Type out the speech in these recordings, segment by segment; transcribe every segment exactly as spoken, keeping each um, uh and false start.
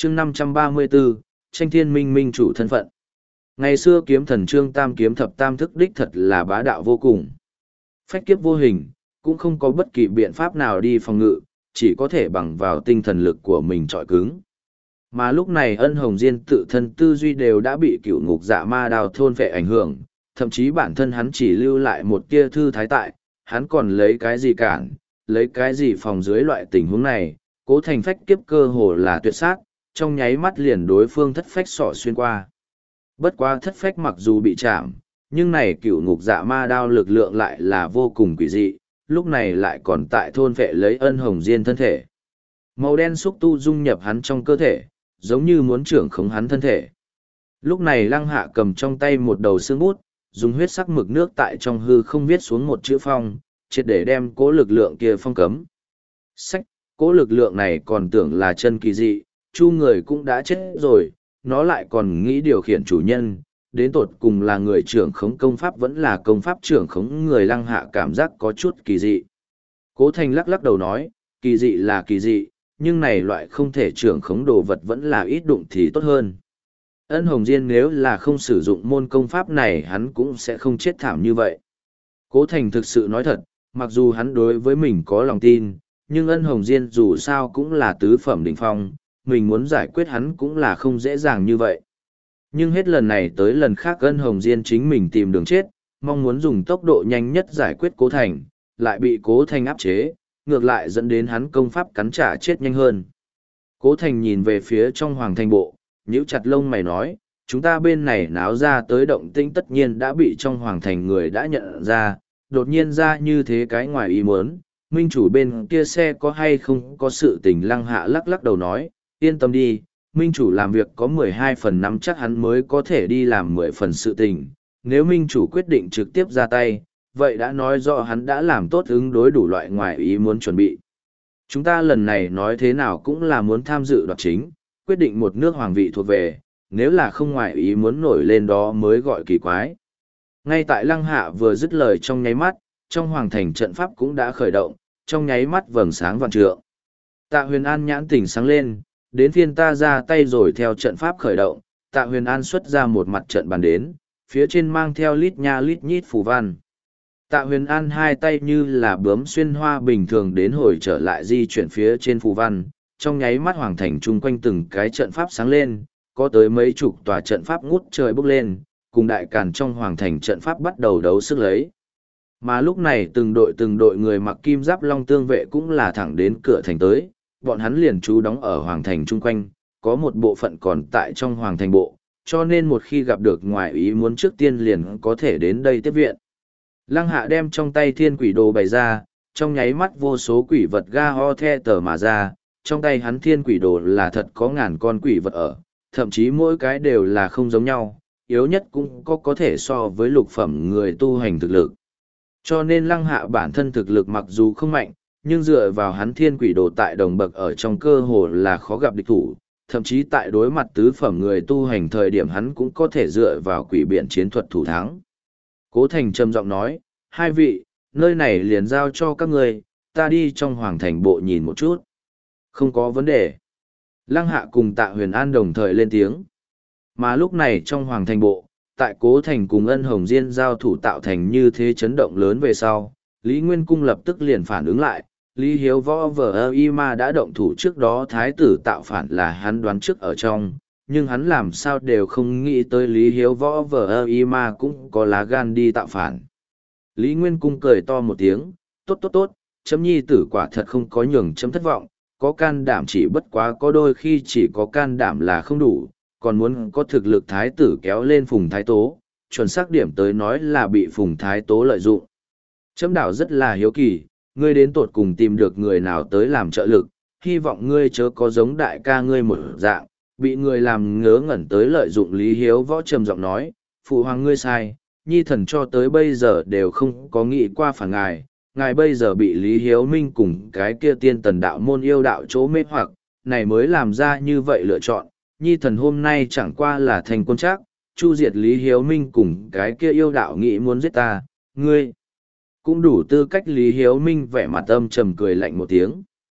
chương năm trăm ba mươi 534, tranh thiên minh minh chủ thân phận. Ngày xưa kiếm thần Trương Tam kiếm thập tam thức đích thật là bá đạo vô cùng. Phách kiếp vô hình, cũng không có bất kỳ biện pháp nào đi phòng ngự, chỉ có thể bằng vào tinh thần lực của mình trọi cứng. Mà lúc này Ân Hồng Diên tự thân tư duy đều đã bị cựu ngục dạ ma đào thôn phệ ảnh hưởng, thậm chí bản thân hắn chỉ lưu lại một tia thư thái tại, hắn còn lấy cái gì cản, lấy cái gì phòng dưới loại tình huống này, Cố Thành phách kiếp cơ hồ là tuyệt sát, trong nháy mắt liền đối phương thất phách sỏ xuyên qua. Bất quá thất phách mặc dù bị chạm, nhưng này cựu ngục dạ ma đao lực lượng lại là vô cùng quỷ dị, lúc này lại còn tại thôn vệ lấy Ân Hồng Diên thân thể. Màu đen xúc tu dung nhập hắn trong cơ thể, giống như muốn trưởng khống hắn thân thể. Lúc này Lăng Hạ cầm trong tay một đầu xương bút, dùng huyết sắc mực nước tại trong hư không viết xuống một chữ phong, triệt để đem cố lực lượng kia phong cấm. Sách, cố lực lượng này còn tưởng là chân kỳ dị, chu người cũng đã chết rồi, nó lại còn nghĩ điều khiển chủ nhân, đến tột cùng là người trưởng khống công pháp vẫn là công pháp trưởng khống người. Lăng Hạ cảm giác có chút kỳ dị. Cố Thành lắc lắc đầu nói, kỳ dị là kỳ dị, nhưng này loại không thể trưởng khống đồ vật vẫn là ít đụng thì tốt hơn. Ân Hồng Diên nếu là không sử dụng môn công pháp này hắn cũng sẽ không chết thảm như vậy. Cố Thành thực sự nói thật, mặc dù hắn đối với mình có lòng tin, nhưng Ân Hồng Diên dù sao cũng là tứ phẩm đỉnh phong, mình muốn giải quyết hắn cũng là không dễ dàng như vậy. Nhưng hết lần này tới lần khác Ân Hồng Diên chính mình tìm đường chết, mong muốn dùng tốc độ nhanh nhất giải quyết Cố Thành, lại bị Cố Thành áp chế, ngược lại dẫn đến hắn công pháp cắn trả chết nhanh hơn. Cố Thành nhìn về phía trong hoàng thành bộ, nhíu chặt lông mày nói, chúng ta bên này náo ra tới động tĩnh tất nhiên đã bị trong hoàng thành người đã nhận ra, đột nhiên ra như thế cái ngoài ý muốn, minh chủ bên kia xe có hay không có sự tình. Lăng Hạ lắc lắc đầu nói, yên tâm đi, minh chủ làm việc có mười hai phần năm chắc hắn mới có thể đi làm mười phần sự tình, nếu minh chủ quyết định trực tiếp ra tay, vậy đã nói rõ hắn đã làm tốt ứng đối đủ loại ngoài ý muốn chuẩn bị. Chúng ta lần này nói thế nào cũng là muốn tham dự đoạt chính, quyết định một nước hoàng vị thuộc về, nếu là không ngoài ý muốn nổi lên đó mới gọi kỳ quái. Ngay tại Lăng Hạ vừa dứt lời trong nháy mắt, trong hoàng thành trận pháp cũng đã khởi động, trong nháy mắt vầng sáng vạn trượng. Tạ Huyền An nhãn tỉnh sáng lên, đến phiên ta ra tay rồi. Theo trận pháp khởi động, Tạ Huyền An xuất ra một mặt trận bàn đến, phía trên mang theo lít nha lít nhít phù văn. Tạ Huyền An hai tay như là bướm xuyên hoa bình thường đến hồi trở lại di chuyển phía trên phù văn, trong nháy mắt hoàng thành chung quanh từng cái trận pháp sáng lên, có tới mấy chục tòa trận pháp ngút trời bốc lên, cùng đại càn trong hoàng thành trận pháp bắt đầu đấu sức lấy. Mà lúc này từng đội từng đội người mặc kim giáp long tương vệ cũng là thẳng đến cửa thành tới, bọn hắn liền trú đóng ở hoàng thành chung quanh, có một bộ phận còn tại trong hoàng thành bộ, cho nên một khi gặp được ngoại ý muốn trước tiên liền có thể đến đây tiếp viện. Lăng Hạ đem trong tay thiên quỷ đồ bày ra, trong nháy mắt vô số quỷ vật ga ho the tờ mà ra, trong tay hắn thiên quỷ đồ là thật có ngàn con quỷ vật ở, thậm chí mỗi cái đều là không giống nhau, yếu nhất cũng có có thể so với lục phẩm người tu hành thực lực. Cho nên Lăng Hạ bản thân thực lực mặc dù không mạnh, nhưng dựa vào hắn thiên quỷ đồ tại đồng bậc ở trong cơ hồ là khó gặp địch thủ, thậm chí tại đối mặt tứ phẩm người tu hành thời điểm hắn cũng có thể dựa vào quỷ biện chiến thuật thủ thắng. Cố Thành trầm giọng nói, hai vị, nơi này liền giao cho các ngươi, ta đi trong hoàng thành bộ nhìn một chút. Không có vấn đề. Lăng Hạ cùng Tạ Huyền An đồng thời lên tiếng. Mà lúc này trong hoàng thành bộ, tại Cố Thành cùng Ân Hồng Diên giao thủ tạo thành như thế chấn động lớn về sau, Lý Nguyên Cung lập tức liền phản ứng lại. Lý Hiếu Võ vờ y ma đã động thủ trước đó thái tử tạo phản là hắn đoán trước ở trong, nhưng hắn làm sao đều không nghĩ tới Lý Hiếu Võ vờ y ma cũng có lá gan đi tạo phản. Lý Nguyên Cung cười to một tiếng, tốt tốt tốt, chấm nhi tử quả thật không có nhường chấm thất vọng, có can đảm chỉ bất quá có đôi khi chỉ có can đảm là không đủ, còn muốn có thực lực thái tử kéo lên Phùng Thái Tố, chuẩn xác điểm tới nói là bị Phùng Thái Tố lợi dụng. Chấm đảo rất là hiếu kỳ, ngươi đến tột cùng tìm được người nào tới làm trợ lực, hy vọng ngươi chớ có giống đại ca ngươi một dạng, bị người làm ngớ ngẩn tới lợi dụng. Lý Hiếu Võ trầm giọng nói, phụ hoàng ngươi sai, nhi thần cho tới bây giờ đều không có nghĩ qua phản ngài, ngài bây giờ bị Lý Hiếu Minh cùng cái kia tiên tần đạo môn yêu đạo chỗ mê hoặc, này mới làm ra như vậy lựa chọn, nhi thần hôm nay chẳng qua là thành quân chắc, chu diệt Lý Hiếu Minh cùng cái kia yêu đạo nghĩ muốn giết ta, ngươi cũng đủ tư cách. Lý Hiếu Minh vẻ mặt âm trầm cười lạnh một tiếng.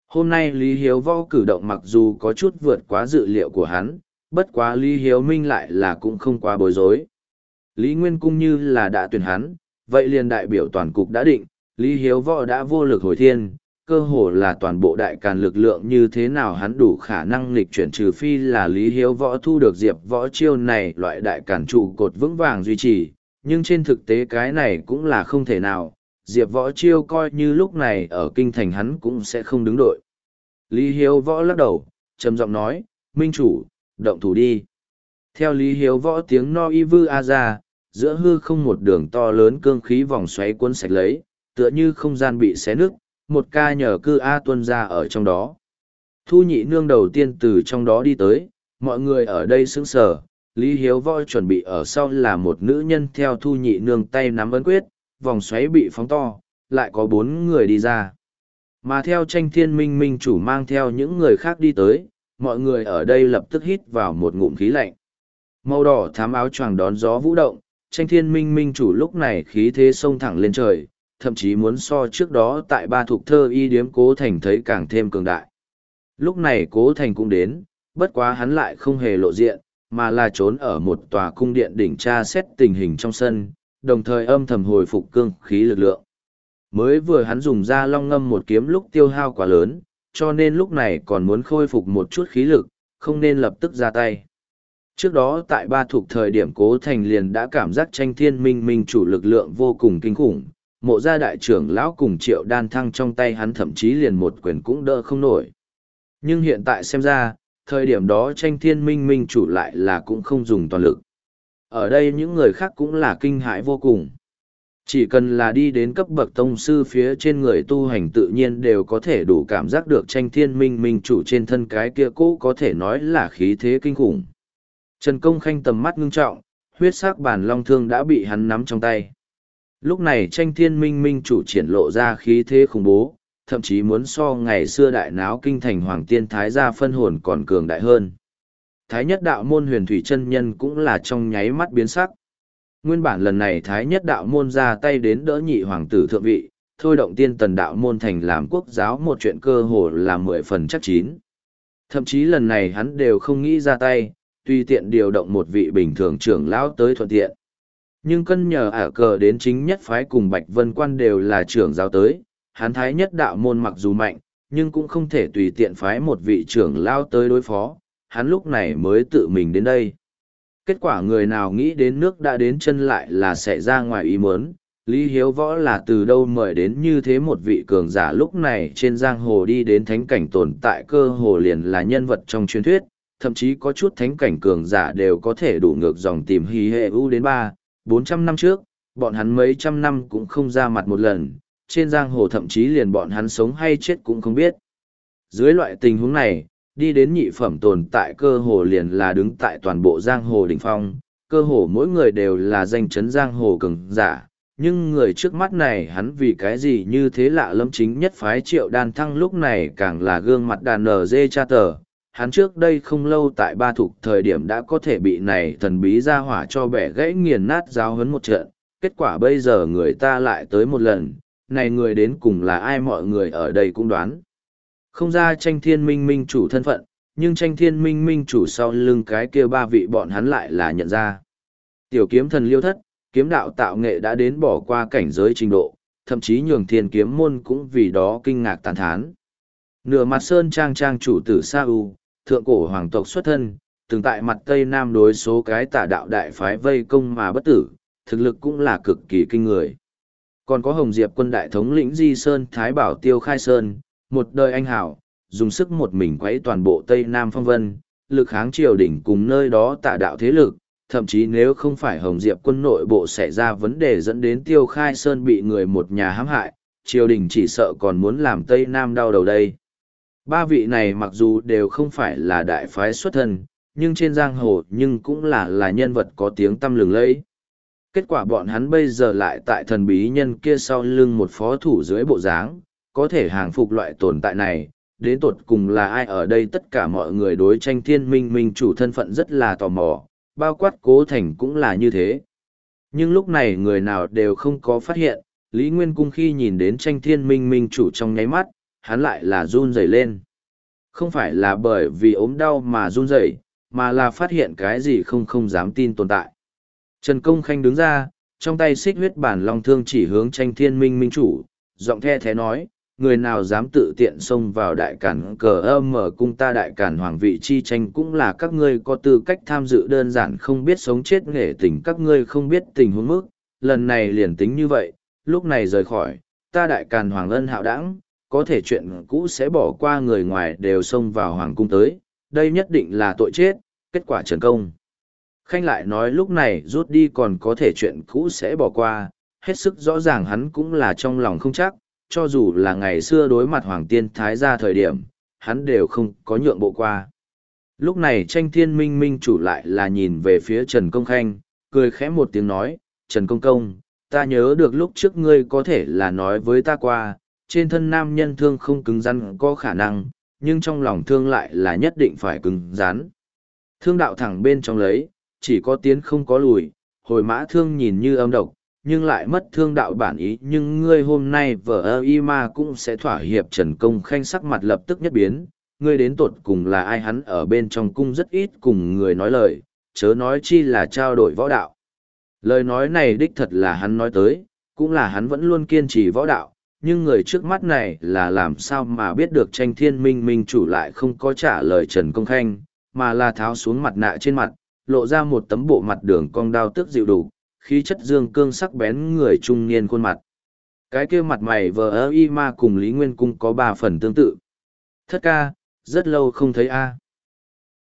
Hôm nay Lý Hiếu Võ cử động mặc dù có chút vượt quá dự liệu của hắn, bất quá Lý Hiếu Minh lại là cũng không quá bối rối. Lý Nguyên Cung như là đã tuyển hắn, vậy liền đại biểu toàn cục đã định, Lý Hiếu Võ đã vô lực hồi thiên, cơ hồ là toàn bộ đại càn lực lượng như thế nào hắn đủ khả năng lịch chuyển, trừ phi là Lý Hiếu Võ thu được Diệp Võ chiêu này loại đại càn trụ cột vững vàng duy trì, nhưng trên thực tế cái này cũng là không thể nào, Diệp Võ chiêu coi như lúc này ở kinh thành hắn cũng sẽ không đứng đội. Lý Hiếu Võ lắc đầu, trầm giọng nói, Minh chủ, động thủ đi. Theo Lý Hiếu Võ tiếng no y vư a ra, giữa hư không một đường to lớn cương khí vòng xoáy cuốn sạch lấy, tựa như không gian bị xé nứt, một ca nhờ cư A tuân ra ở trong đó. Thu nhị nương đầu tiên từ trong đó đi tới, mọi người ở đây sững sờ, Lý Hiếu Võ chuẩn bị ở sau là một nữ nhân theo thu nhị nương tay nắm ấn quyết, vòng xoáy bị phóng to, lại có bốn người đi ra. Mà theo tranh thiên minh minh chủ mang theo những người khác đi tới, mọi người ở đây lập tức hít vào một ngụm khí lạnh. Màu đỏ thám áo choàng đón gió vũ động, tranh thiên minh minh chủ lúc này khí thế xông thẳng lên trời, thậm chí muốn so trước đó tại ba thục thơ y điếm Cố Thành thấy càng thêm cường đại. Lúc này Cố Thành cũng đến, bất quá hắn lại không hề lộ diện, mà là trốn ở một tòa cung điện đỉnh tra xét tình hình trong sân, đồng thời âm thầm hồi phục cương khí lực lượng. Mới vừa hắn dùng ra long ngâm một kiếm lúc tiêu hao quá lớn, cho nên lúc này còn muốn khôi phục một chút khí lực, không nên lập tức ra tay. Trước đó tại ba thuộc thời điểm Cố Thành liền đã cảm giác tranh thiên minh minh chủ lực lượng vô cùng kinh khủng, mộ gia đại trưởng lão cùng triệu đan thăng trong tay hắn thậm chí liền một quyền cũng đỡ không nổi. Nhưng hiện tại xem ra, thời điểm đó tranh thiên minh minh chủ lại là cũng không dùng toàn lực. Ở đây những người khác cũng là kinh hãi vô cùng. Chỉ cần là đi đến cấp bậc tông sư phía trên người tu hành tự nhiên đều có thể đủ cảm giác được tranh thiên minh minh chủ trên thân cái kia cũ có thể nói là khí thế kinh khủng. Trần Công Khanh tầm mắt ngưng trọng, huyết sắc bản long thương đã bị hắn nắm trong tay. Lúc này tranh thiên minh minh chủ triển lộ ra khí thế khủng bố, thậm chí muốn so ngày xưa đại náo kinh thành hoàng tiên thái gia phân hồn còn cường đại hơn. Thái nhất đạo môn huyền thủy chân nhân cũng là trong nháy mắt biến sắc. Nguyên bản lần này Thái nhất đạo môn ra tay đến đỡ nhị hoàng tử thượng vị, thôi động tiên tần đạo môn thành làm quốc giáo một chuyện cơ hồ là mười phần chắc chín. Thậm chí lần này hắn đều không nghĩ ra tay, tùy tiện điều động một vị bình thường trưởng lão tới thuận tiện. Nhưng cân nhờ ả cờ đến chính nhất phái cùng Bạch Vân Quan đều là trưởng giáo tới, hắn Thái nhất đạo môn mặc dù mạnh, nhưng cũng không thể tùy tiện phái một vị trưởng lão tới đối phó, hắn lúc này mới tự mình đến đây. Kết quả người nào nghĩ đến nước đã đến chân lại là sẽ ra ngoài ý muốn, Lý Hiếu Võ là từ đâu mời đến như thế một vị cường giả lúc này trên giang hồ đi đến thánh cảnh tồn tại cơ hồ liền là nhân vật trong truyền thuyết, thậm chí có chút thánh cảnh cường giả đều có thể đủ ngược dòng tìm hí hệ u đến ba, bốn trăm năm trước, bọn hắn mấy trăm năm cũng không ra mặt một lần, trên giang hồ thậm chí liền bọn hắn sống hay chết cũng không biết. Dưới loại tình huống này, đi đến nhị phẩm tồn tại cơ hồ liền là đứng tại toàn bộ giang hồ đỉnh phong, cơ hồ mỗi người đều là danh chấn giang hồ cường giả, nhưng người trước mắt này hắn vì cái gì như thế lạ lẫm, chính nhất phái Triệu Đan Thăng lúc này càng là gương mặt đàn nở dê cha tờ. Hắn trước đây không lâu tại ba thục thời điểm đã có thể bị này thần bí ra hỏa cho bẻ gãy nghiền nát giáo huấn một trận, kết quả bây giờ người ta lại tới một lần, này người đến cùng là ai mọi người ở đây cũng đoán. Không ra tranh thiên minh minh chủ thân phận, nhưng tranh thiên minh minh chủ sau lưng cái kia ba vị bọn hắn lại là nhận ra. Tiểu kiếm thần Liêu Thất, kiếm đạo tạo nghệ đã đến bỏ qua cảnh giới trình độ, thậm chí nhường thiên kiếm môn cũng vì đó kinh ngạc tán thán. Nửa mặt sơn trang trang chủ tử Sa U, thượng cổ hoàng tộc xuất thân, từng tại mặt Tây Nam đối số cái tả đạo đại phái vây công mà bất tử, thực lực cũng là cực kỳ kinh người. Còn có Hồng Diệp quân đại thống lĩnh Di Sơn Thái Bảo Tiêu Khai Sơn, một đời anh hảo, dùng sức một mình quấy toàn bộ Tây Nam phong vân, lực kháng triều đỉnh cùng nơi đó tả đạo thế lực, thậm chí nếu không phải Hồng Diệp quân nội bộ xảy ra vấn đề dẫn đến Tiêu Khai Sơn bị người một nhà hãm hại, triều đình chỉ sợ còn muốn làm Tây Nam đau đầu đây. Ba vị này mặc dù đều không phải là đại phái xuất thân, nhưng trên giang hồ nhưng cũng là là nhân vật có tiếng tăm lừng lẫy. Kết quả bọn hắn bây giờ lại tại thần bí nhân kia sau lưng một phó thủ dưới bộ dáng, có thể hàng phục loại tồn tại này, đến tột cùng là ai ở đây tất cả mọi người đối tranh thiên minh minh chủ thân phận rất là tò mò, bao quát Cố Thành cũng là như thế. Nhưng lúc này người nào đều không có phát hiện, Lý Nguyên Cung khi nhìn đến tranh thiên minh minh chủ trong nháy mắt, hắn lại là run rẩy lên. Không phải là bởi vì ốm đau mà run rẩy, mà là phát hiện cái gì không không dám tin tồn tại. Trần Công Khanh đứng ra, trong tay xích huyết bản long thương chỉ hướng Tranh Thiên Minh Minh chủ, giọng the thế nói, người nào dám tự tiện xông vào đại cản cờ âm mở cung ta đại cản hoàng vị chi tranh cũng là các ngươi có tư cách tham dự, đơn giản không biết sống chết nghệ tình, các ngươi không biết tình huống mức, lần này liền tính như vậy, lúc này rời khỏi, ta đại càn hoàng ân hạo đãng, có thể chuyện cũ sẽ bỏ qua, người ngoài đều xông vào hoàng cung tới, đây nhất định là tội chết, kết quả Trần Công Khanh lại nói lúc này rút đi còn có thể chuyện cũ sẽ bỏ qua, hết sức rõ ràng hắn cũng là trong lòng không chắc, cho dù là ngày xưa đối mặt Hoàng Tiên Thái gia thời điểm, hắn đều không có nhượng bộ qua. Lúc này Tranh Thiên Minh Minh chủ lại là nhìn về phía Trần Công Khanh, cười khẽ một tiếng nói, Trần Công Công, ta nhớ được lúc trước ngươi có thể là nói với ta qua, trên thân nam nhân thương không cứng rắn có khả năng, nhưng trong lòng thương lại là nhất định phải cứng rắn. Thương đạo thẳng bên trong lấy, chỉ có tiến không có lùi, hồi mã thương nhìn như âm độc, nhưng lại mất thương đạo bản ý, nhưng ngươi hôm nay vợ ơ y ma cũng sẽ thỏa hiệp. Trần Công Khanh sắc mặt lập tức nhất biến, ngươi đến tột cùng là ai? Hắn ở bên trong cung rất ít cùng người nói lời, chớ nói chi là trao đổi võ đạo. Lời nói này đích thật là hắn nói tới, cũng là hắn vẫn luôn kiên trì võ đạo, nhưng người trước mắt này là làm sao mà biết được Tranh Thiên Minh Minh chủ lại không có trả lời Trần Công Khanh, mà là tháo xuống mặt nạ trên mặt, lộ ra một tấm bộ mặt đường cong đao tước dịu đủ, khí chất dương cương sắc bén người trung niên khuôn mặt. Cái kia mặt mày vờ ơ y ma cùng Lý Nguyên Cung có ba phần tương tự. Thất ca, rất lâu không thấy a.